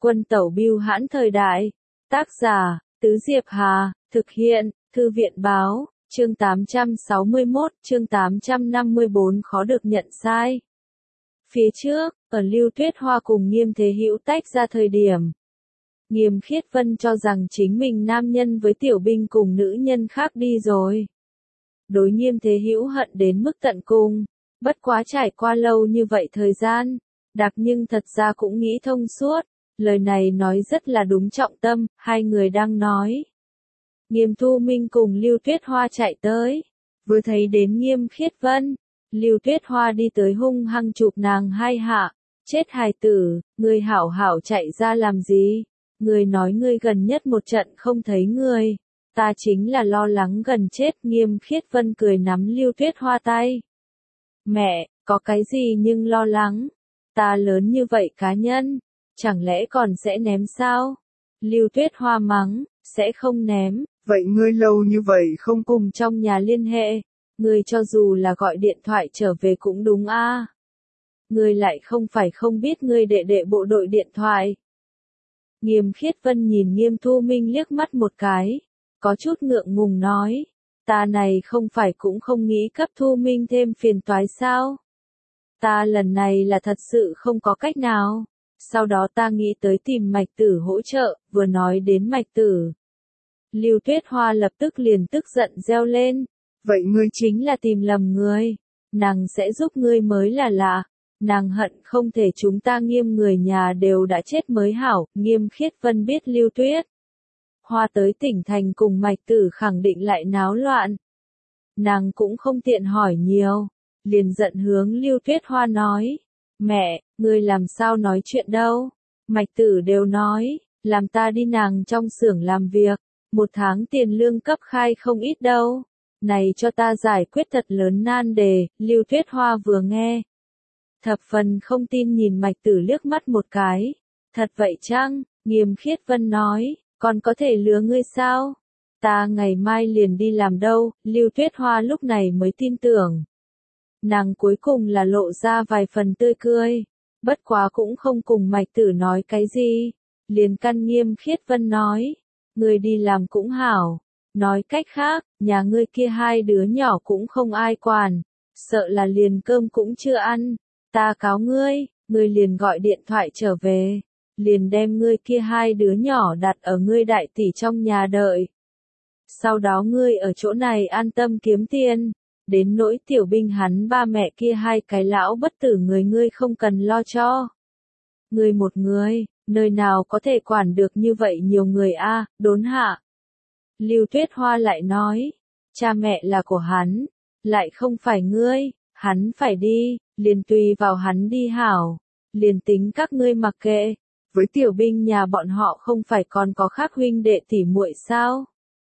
Quân tẩu bưu hãn thời đại. Tác giả, Tứ Diệp Hà, thực hiện, Thư viện báo, chương 861, chương 854 khó được nhận sai. Phía trước, ở Lưu Tuyết Hoa cùng Nghiêm Thế Hữu tách ra thời điểm. Nghiêm Khiết Vân cho rằng chính mình nam nhân với tiểu binh cùng nữ nhân khác đi rồi. Đối Nghiêm Thế Hữu hận đến mức tận cùng, bất quá trải qua lâu như vậy thời gian, Đạc nhưng thật ra cũng nghĩ thông suốt, lời này nói rất là đúng trọng tâm, hai người đang nói. Nghiêm Thu Minh cùng Lưu Tuyết Hoa chạy tới, vừa thấy đến Nghiêm Khiết Vân, Lưu Tuyết Hoa đi tới hung hăng chụp nàng hai hạ, chết hài tử, ngươi hảo hảo chạy ra làm gì, ngươi nói ngươi gần nhất một trận không thấy ngươi, ta chính là lo lắng gần chết. Nghiêm Khiết Vân cười nắm Lưu Tuyết Hoa tay. Mẹ, có cái gì nhưng lo lắng, ta lớn như vậy cá nhân, chẳng lẽ còn sẽ ném sao? Lưu Tuyết Hoa mắng, sẽ không ném. Vậy ngươi lâu như vậy không cùng trong nhà liên hệ, ngươi cho dù là gọi điện thoại trở về cũng đúng a. Ngươi lại không phải không biết ngươi đệ đệ bộ đội điện thoại. Nghiêm Khiết Vân nhìn Nghiêm Thu Minh liếc mắt một cái, có chút ngượng ngùng nói, ta này không phải cũng không nghĩ cấp Thu Minh thêm phiền toái sao? Ta lần này là thật sự không có cách nào. Sau đó ta nghĩ tới tìm Mạch Tử hỗ trợ, vừa nói đến Mạch Tử. Lưu Tuyết Hoa lập tức liền tức giận reo lên. Vậy ngươi chính là tìm lầm người. Nàng sẽ giúp ngươi mới là lạ. Nàng hận không thể chúng ta Nghiêm người nhà đều đã chết mới hảo. Nghiêm Khiết Vân biết Lưu Tuyết Hoa tới tỉnh thành cùng Mạch Tử khẳng định lại náo loạn. Nàng cũng không tiện hỏi nhiều. Liền giận hướng Lưu Tuyết Hoa nói. Mẹ, ngươi làm sao nói chuyện đâu? Mạch Tử đều nói, làm ta đi nàng trong xưởng làm việc, 1 tháng tiền lương cấp khai không ít đâu. Này cho ta giải quyết thật lớn nan đề. Lưu Tuyết Hoa vừa nghe, thập phần không tin nhìn Mạch Tử liếc mắt một cái. Thật vậy chăng? Nghiêm Khiết Vân nói, còn có thể lừa ngươi sao? Ta ngày mai liền đi làm đâu. Lưu Tuyết Hoa lúc này mới tin tưởng. Nàng cuối cùng là lộ ra vài phần tươi cười, bất quá cũng không cùng Mạch Tử nói cái gì, liền căn Nghiêm Khiết Vân nói, ngươi đi làm cũng hảo, nói cách khác, nhà ngươi kia hai đứa nhỏ cũng không ai quản, sợ là liền cơm cũng chưa ăn, ta cáo ngươi, ngươi liền gọi điện thoại trở về, liền đem ngươi kia hai đứa nhỏ đặt ở ngươi đại tỷ trong nhà đợi. Sau đó ngươi ở chỗ này an tâm kiếm tiền. Đến nỗi tiểu binh hắn ba mẹ kia hai cái lão bất tử người ngươi không cần lo cho. Ngươi một người, nơi nào có thể quản được như vậy nhiều người a? Đốn hạ. Lưu Tuyết Hoa lại nói, cha mẹ là của hắn, lại không phải ngươi, hắn phải đi, liền tùy vào hắn đi hảo, liền tính các ngươi mặc kệ, với tiểu binh nhà bọn họ không phải còn có khác huynh đệ tỉ muội sao?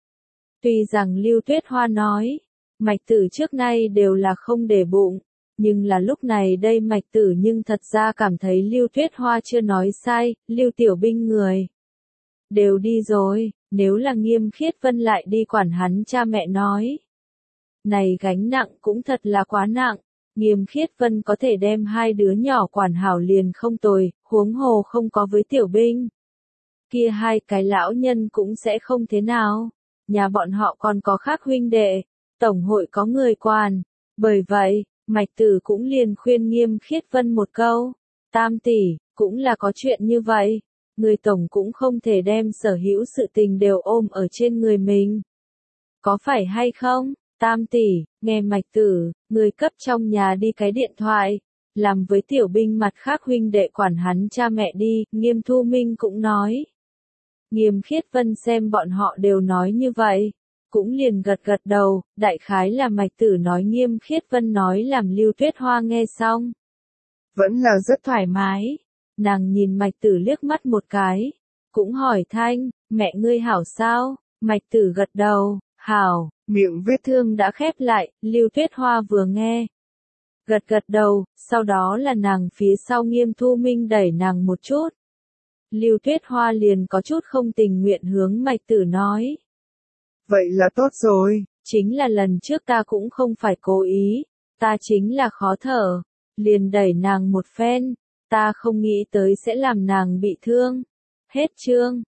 Tuy rằng Lưu Tuyết Hoa nói, Mạch Tử trước nay đều là không để bụng, nhưng là lúc này đây Mạch Tử nhưng thật ra cảm thấy Lưu Tuyết Hoa chưa nói sai, Lưu tiểu binh người đều đi rồi, nếu là Nghiêm Khiết Vân lại đi quản hắn cha mẹ nói. Này gánh nặng cũng thật là quá nặng, Nghiêm Khiết Vân có thể đem hai đứa nhỏ quản hảo liền không tồi, huống hồ không có với tiểu binh. Kia hai cái lão nhân cũng sẽ không thế nào, nhà bọn họ còn có khác huynh đệ. Tổng hội có người quản, bởi vậy, Mạch Tử cũng liền khuyên Nghiêm Khiết Vân một câu, Tam tỷ, cũng là có chuyện như vậy, người tổng cũng không thể đem sở hữu sự tình đều ôm ở trên người mình. Có phải hay không, Tam tỷ, nghe Mạch Tử, người cấp trong nhà đi cái điện thoại, làm với tiểu binh mặt khác huynh đệ quản hắn cha mẹ đi. Nghiêm Thu Minh cũng nói. Nghiêm Khiết Vân xem bọn họ đều nói như vậy. Cũng liền gật gật đầu, đại khái là Mạch Tử nói Nghiêm Khiết Vân nói làm Lưu Tuyết Hoa nghe xong. Vẫn là rất thoải mái, nàng nhìn Mạch Tử liếc mắt một cái, cũng hỏi thanh, mẹ ngươi hảo sao? Mạch Tử gật đầu, hảo, miệng vết thương đã khép lại. Lưu Tuyết Hoa vừa nghe, gật gật đầu, sau đó là nàng phía sau Nghiêm Thu Minh đẩy nàng một chút. Lưu Tuyết Hoa liền có chút không tình nguyện hướng Mạch Tử nói. Vậy là tốt rồi. Chính là lần trước ta cũng không phải cố ý, ta chính là khó thở, liền đẩy nàng một phen, ta không nghĩ tới sẽ làm nàng bị thương. Hết chương.